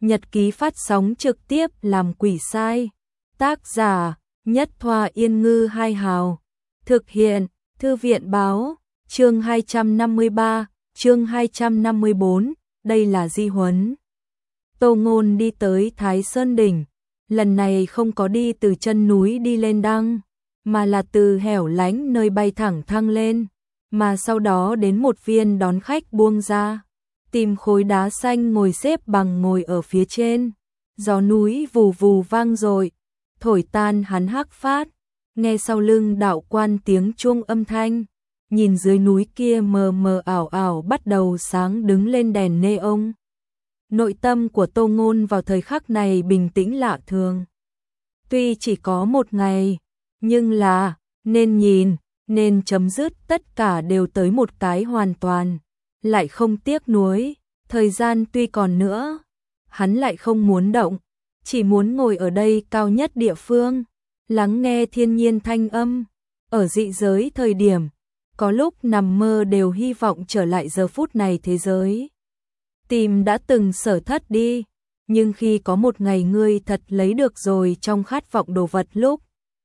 Nhật ký phát sóng trực tiếp làm quỷ sai. Tác giả Nhất Thoa Yên Ngư Hai Hào. Thực hiện Thư viện Báo. Chương 253, chương 254, đây là di huấn. Tô Ngôn đi tới Thái Sơn Đỉnh. Lần này không có đi từ chân núi đi lên đăng, mà là từ hẻo lánh nơi bay thẳng thăng lên, mà sau đó đến một viên đón khách buông ra. Tìm khối đá xanh ngồi xếp bằng ngồi ở phía trên. Gió núi vù vù vang dội, thổi tan hắn hắc phát. Nghe sau lưng đạo quan tiếng chuông âm thanh, nhìn dưới núi kia mờ mờ ảo ảo bắt đầu sáng đứng lên đèn neon. Nội tâm của Tô Ngôn vào thời khắc này bình tĩnh lạ thường. Tuy chỉ có một ngày, nhưng là nên nhìn, nên chấm dứt tất cả đều tới một cái hoàn toàn, lại không tiếc nuối. Thời gian tuy còn nữa, hắn lại không muốn động, chỉ muốn ngồi ở đây cao nhất địa phương, lắng nghe thiên nhiên thanh âm. Ở dị giới thời điểm, có lúc nằm mơ đều hy vọng trở lại giờ phút này thế giới. Tìm đã từng sở thất đi, nhưng khi có một ngày ngươi thật lấy được rồi trong khát vọng đồ vật lúc,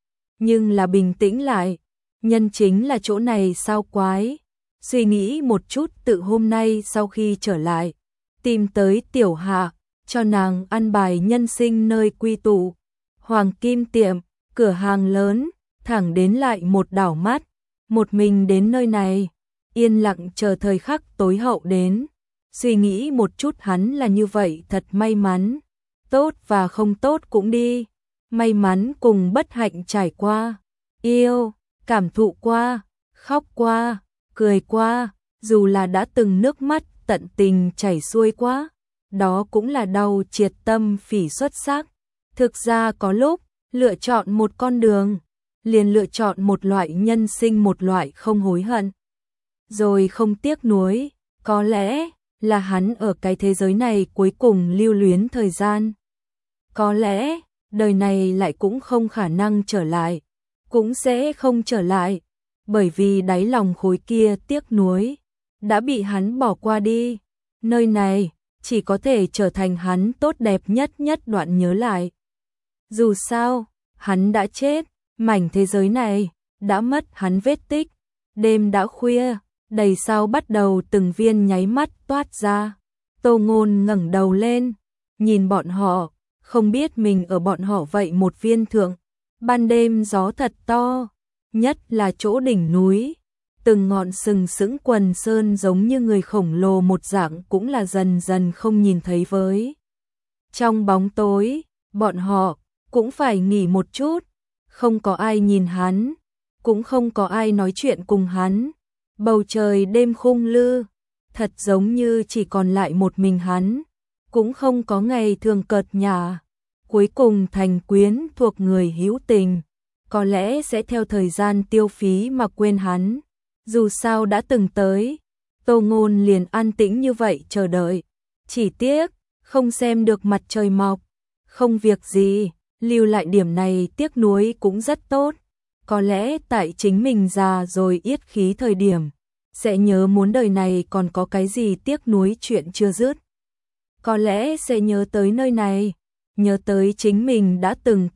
nhưng là bình tĩnh lại, nhân chính là chỗ này sao quái. Suy nghĩ một chút tự hôm nay sau khi trở lại, tìm tới Tiểu Hạ, cho nàng ăn bài nhân sinh nơi quy tụ. Hoàng Kim Tiệm, cửa hàng lớn, thẳng đến lại một đảo mắt, một mình đến nơi này, yên lặng chờ thời khắc tối hậu đến. Suy nghĩ một chút hắn là như vậy thật may mắn, tốt và không tốt cũng đi, may mắn cùng bất hạnh trải qua, yêu, cảm thụ qua, khóc qua, cười qua, dù là đã từng nước mắt tận tình chảy xuôi quá, đó cũng là đau triệt tâm phỉ xuất sắc. Thực ra có lúc, lựa chọn một con đường, liền lựa chọn một loại nhân sinh, một loại không hối hận, rồi không tiếc nuối. Có lẽ là hắn ở cái thế giới này cuối cùng lưu luyến thời gian. Có lẽ đời này lại cũng không khả năng trở lại, cũng sẽ không trở lại, bởi vì đáy lòng khối kia tiếc nuối đã bị hắn bỏ qua đi. Nơi này chỉ có thể trở thành hắn tốt đẹp nhất đoạn nhớ lại. Dù sao, hắn đã chết, mảnh thế giới này đã mất hắn vết tích. Đêm đã khuya, đầy sao bắt đầu từng viên nháy mắt toát ra. Tô Ngôn ngẩng đầu lên, nhìn bọn họ, không biết mình ở bọn họ vậy một viên thượng. Ban đêm gió thật to, nhất là chỗ đỉnh núi, từng ngọn sừng sững quần sơn giống như người khổng lồ một dạng cũng là dần dần không nhìn thấy với. Trong bóng tối, bọn họ cũng phải nghỉ một chút, không có ai nhìn hắn, cũng không có ai nói chuyện cùng hắn. Bầu trời đêm khung lư, thật giống như chỉ còn lại một mình hắn, cũng không có ngày thường cợt nhả. Cuối cùng thành quyến thuộc người hữu tình, có lẽ sẽ theo thời gian tiêu phí mà quên hắn. Dù sao đã từng tới, Tô Ngôn liền an tĩnh như vậy chờ đợi. Chỉ tiếc, không xem được mặt trời mọc. Không việc gì, lưu lại điểm này tiếc nuối cũng rất tốt. Có lẽ tại chính mình già rồi yết khí thời điểm, sẽ nhớ muốn đời này còn có cái gì tiếc nuối chuyện chưa dứt. Có lẽ sẽ nhớ tới nơi này, nhớ tới chính mình đã từng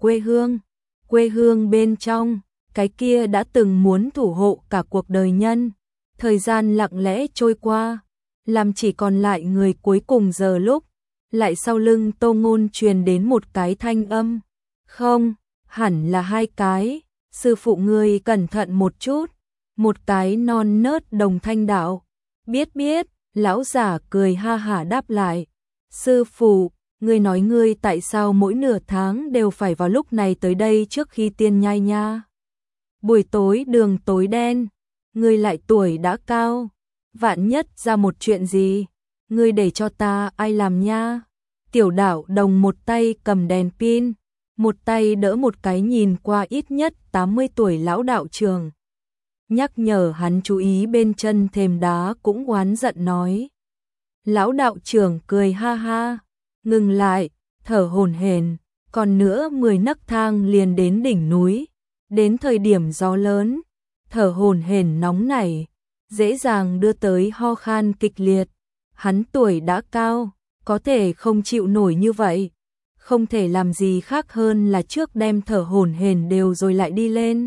quê hương bên trong, cái kia đã từng muốn thủ hộ cả cuộc đời nhân. Thời gian lặng lẽ trôi qua, làm chỉ còn lại người cuối cùng giờ lúc, lại sau lưng Tô Ngôn truyền đến một cái thanh âm. Không, hẳn là hai cái, sư phụ ngươi cẩn thận một chút. Một cái non nớt đồng thanh đạo. Biết, lão giả cười ha hả đáp lại. Sư phụ, ngươi nói ngươi tại sao mỗi nửa tháng đều phải vào lúc này tới đây trước khi tiên nhai nha? Buổi tối đường tối đen, ngươi lại tuổi đã cao, vạn nhất ra một chuyện gì, ngươi để cho ta ai làm nha? Tiểu đạo đồng một tay cầm đèn pin, một tay đỡ một cái nhìn qua ít nhất 80 tuổi lão đạo trường. Nhắc nhở hắn chú ý bên chân thềm đá cũng oán giận nói. Lão đạo trưởng cười ha ha, ngừng lại, thở hổn hển, còn nữa 10 nấc thang liền đến đỉnh núi. Đến thời điểm gió lớn, thở hổn hển nóng nảy, dễ dàng đưa tới ho khan kịch liệt. Hắn tuổi đã cao, có thể không chịu nổi như vậy, không thể làm gì khác hơn là trước đem thở hổn hển đều rồi lại đi lên.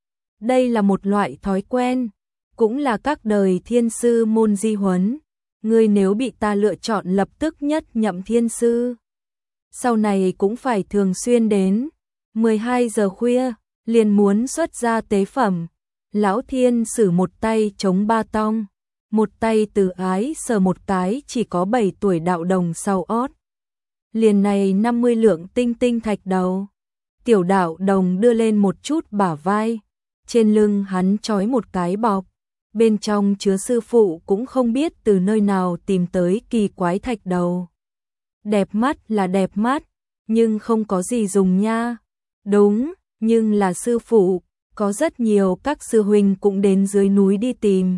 Đây là một loại thói quen, cũng là các đời thiên sư môn di huấn. Ngươi nếu bị ta lựa chọn lập tức nhất nhậm thiên sư, sau này cũng phải thường xuyên đến. 12 giờ khuya, liền muốn xuất ra tế phẩm. Lão thiên sử một tay chống ba tong, một tay từ ái sờ một cái chỉ có 7 tuổi đạo đồng sau ót. Liền này 50 lượng tinh tinh thạch đầu. Tiểu đạo đồng đưa lên một chút bả vai, trên lưng hắn trói một cái bọc, bên trong chứa sư phụ cũng không biết từ nơi nào tìm tới kỳ quái thạch đầu. Đẹp mắt là đẹp mắt, nhưng không có gì dùng nha. Đúng, nhưng là sư phụ, có rất nhiều các sư huynh cũng đến dưới núi đi tìm.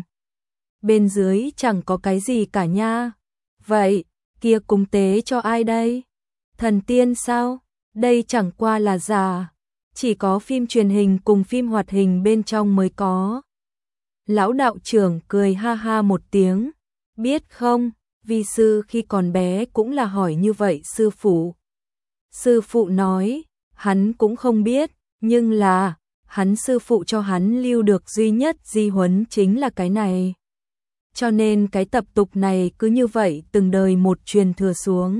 Bên dưới chẳng có cái gì cả nha. Vậy, kia cúng tế cho ai đây? Thần tiên sao? Đây chẳng qua là giả, chỉ có phim truyền hình cùng phim hoạt hình bên trong mới có. Lão đạo trưởng cười ha ha một tiếng, biết không, vi sư khi còn bé cũng là hỏi như vậy sư phụ. Sư phụ nói, hắn cũng không biết, nhưng là, hắn sư phụ cho hắn lưu được duy nhất di huấn chính là cái này. Cho nên cái tập tục này cứ như vậy từng đời một truyền thừa xuống.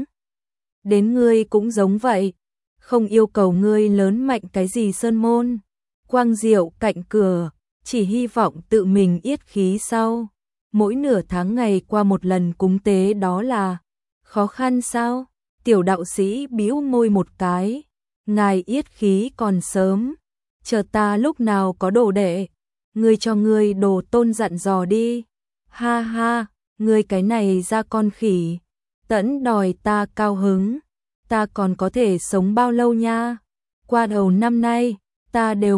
Đến ngươi cũng giống vậy, không yêu cầu ngươi lớn mạnh cái gì sơn môn, quang diệu cạnh cửa, chỉ hy vọng tự mình yết khí sau. Mỗi nửa tháng ngày qua một lần cúng tế đó là khó khăn sao? Tiểu đạo sĩ bĩu môi một cái, ngài yết khí còn sớm, chờ ta lúc nào có đồ đệ, ngươi cho ngươi đồ tôn dặn dò đi. Ha ha, ngươi cái này ra con khỉ, tẫn đòi ta cao hứng, ta còn có thể sống bao lâu nha? Qua đầu năm nay, ta đều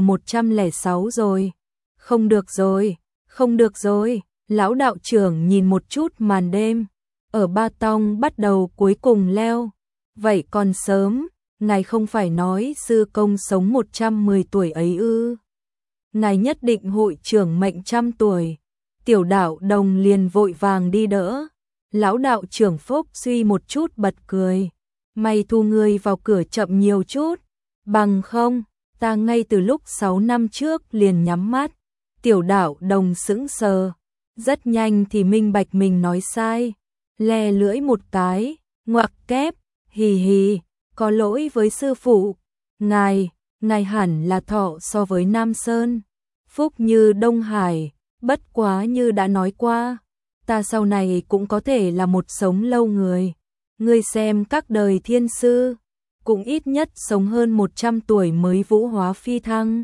106 rồi. Không được rồi, không được rồi. Lão đạo trưởng nhìn một chút màn đêm, ở ba tong bắt đầu cuối cùng leo. Vậy còn sớm, ngài không phải nói sư công sống 110 tuổi ấy ư? Ngài nhất định hội trưởng mệnh 100 tuổi. Tiểu đạo đồng liền vội vàng đi đỡ. Lão đạo trưởng phúc suy một chút bật cười. May thu ngươi vào cửa chậm nhiều chút, bằng không, ta ngay từ lúc 6 năm trước liền nhắm mắt. Tiểu đạo đồng sững sờ, rất nhanh thì minh bạch mình nói sai, le lưỡi một cái, ngoặc kép, hì hì, có lỗi với sư phụ, ngài hẳn là thọ so với Nam Sơn, phúc như Đông Hải, bất quá như đã nói qua, ta sau này cũng có thể là một sống lâu người. Ngươi xem các đời thiên sư, cũng ít nhất sống hơn 100 tuổi mới vũ hóa phi thăng.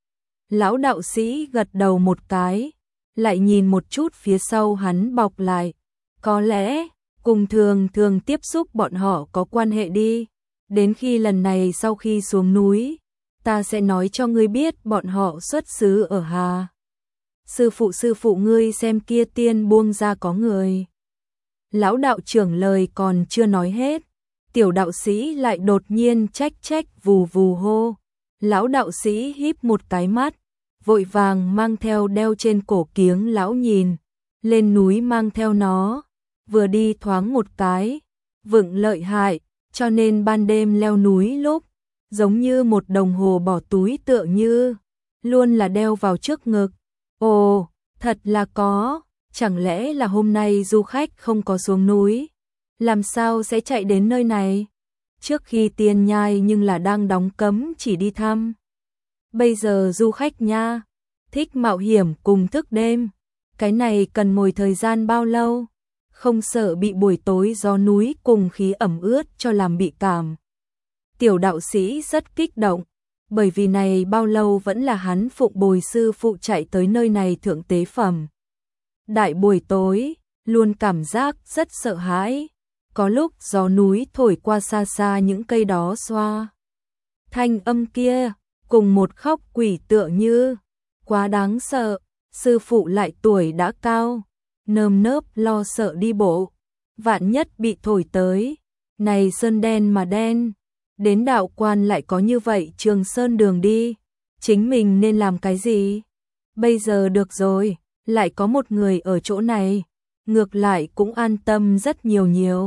Lão đạo sĩ gật đầu một cái, lại nhìn một chút phía sau hắn bọc lại. Có lẽ, cùng thường tiếp xúc bọn họ có quan hệ đi. Đến khi lần này sau khi xuống núi, ta sẽ nói cho ngươi biết bọn họ xuất xứ ở Hà. Sư phụ ngươi xem kia tiên buông ra có người. Lão đạo trưởng lời còn chưa nói hết, tiểu đạo sĩ lại đột nhiên trách vù vù hô. Lão đạo sĩ híp một cái mắt, vội vàng mang theo đeo trên cổ kiếng lão nhìn, lên núi mang theo nó, vừa đi thoáng một cái, vựng lợi hại, cho nên ban đêm leo núi lúc, giống như một đồng hồ bỏ túi tựa như, luôn là đeo vào trước ngực. Ồ, thật là có. Chẳng lẽ là hôm nay du khách không có xuống núi, làm sao sẽ chạy đến nơi này? Trước khi Tiên Nhai nhưng là đang đóng cấm chỉ đi thăm. Bây giờ du khách nha, thích mạo hiểm cùng thức đêm. Cái này cần ngồi thời gian bao lâu? Không sợ bị buổi tối gió núi cùng khí ẩm ướt cho làm bị cảm. Tiểu đạo sĩ rất kích động, bởi vì này bao lâu vẫn là hắn phụng bồi sư phụ chạy tới nơi này thượng tế phẩm. Đại buổi tối, luôn cảm giác rất sợ hãi, có lúc gió núi thổi qua xa xa những cây đó xoa. Thanh âm kia, cùng một khóc quỷ tựa như, quá đáng sợ, sư phụ lại tuổi đã cao, nơm nớp lo sợ đi bộ, vạn nhất bị thổi tới, này sơn đen mà đen, đến đạo quan lại có như vậy Trường Sơn đường đi, chính mình nên làm cái gì? Bây giờ được rồi, lại có một người ở chỗ này, ngược lại cũng an tâm rất nhiều.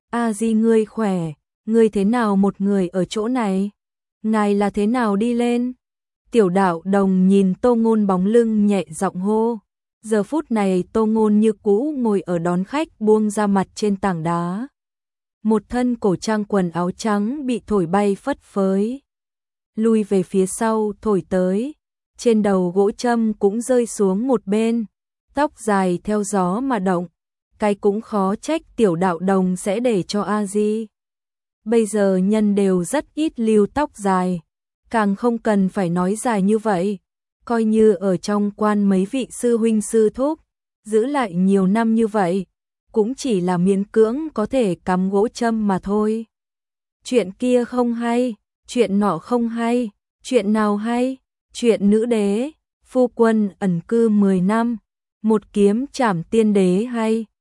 A Di ngươi khỏe, ngươi thế nào một người ở chỗ này? Ngài là thế nào đi lên? Tiểu đạo đồng nhìn Tô Ngôn bóng lưng nhẹ giọng hô. Giờ phút này Tô Ngôn như cũ ngồi ở đón khách buông ra mặt trên tảng đá. Một thân cổ trang quần áo trắng bị thổi bay phất phới. Lui về phía sau thổi tới, trên đầu gỗ châm cũng rơi xuống một bên, tóc dài theo gió mà động. Cái cũng khó trách tiểu đạo đồng sẽ để cho A Di. Bây giờ nhân đều rất ít lưu tóc dài, càng không cần phải nói dài như vậy. Coi như ở trong quan mấy vị sư huynh sư thúc, giữ lại nhiều năm như vậy, cũng chỉ là miễn cưỡng có thể cắm gỗ châm mà thôi. Chuyện kia không hay, chuyện nọ không hay, chuyện nào hay? Chuyện nữ đế, phu quân ẩn cư 10 năm, một kiếm trảm tiên đế hay?